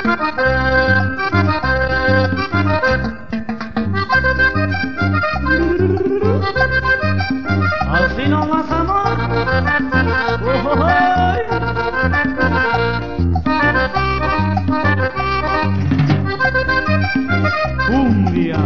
Así no más amor. Cumbia.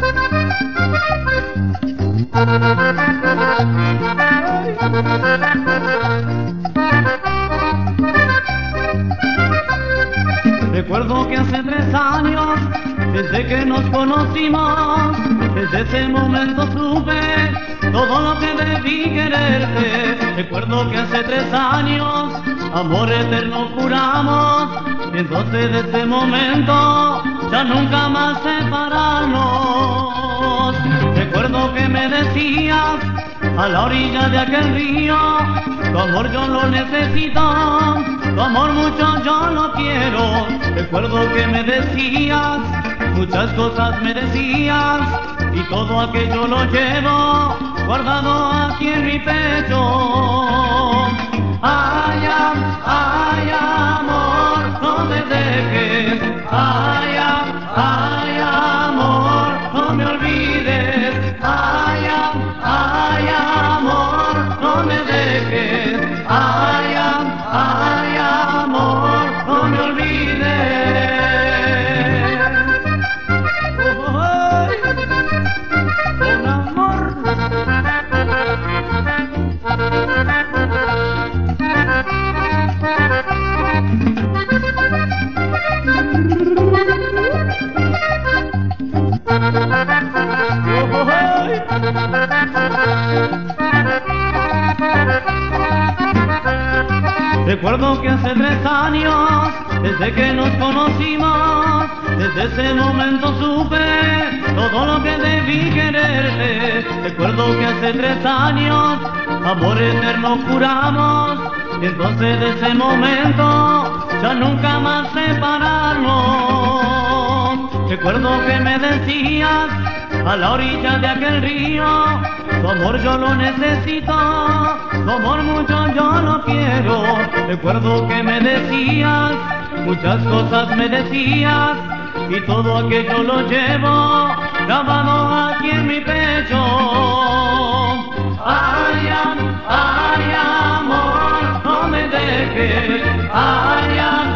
Recuerdo que hace 3 años, desde que nos conocimos, desde ese momento supe todo lo que debí quererte. Recuerdo que hace 3 años, amor eterno juramos, y entonces de ese momento ya nunca más separarnos. Recuerdo que me decías a la orilla de aquel río, tu amor yo lo necesito, tu amor mucho yo lo quiero. Recuerdo que me decías, muchas cosas me decías, y todo aquello lo llevo guardado aquí en mi pecho. Ay, ay, amor, no me dejes. Ay, ay, amor, no me olvides. Ay, ay, amor, no me dejes. Ay, ay, amor, no me olvides. Con amor. Recuerdo que hace 3 años, desde que nos conocimos, desde ese momento supe todo lo que debí quererte. Recuerdo que hace 3 años, amor eterno juramos, y entonces de ese momento ya nunca más separarnos. Recuerdo que me decías a la orilla de aquel río, tu amor yo lo necesito, tu amor mucho yo lo quiero. Recuerdo que me decías, muchas cosas me decías, y todo aquello lo llevo grabado aquí en mi pecho. Ay, ay, amor, no me dejes. Ay, ay,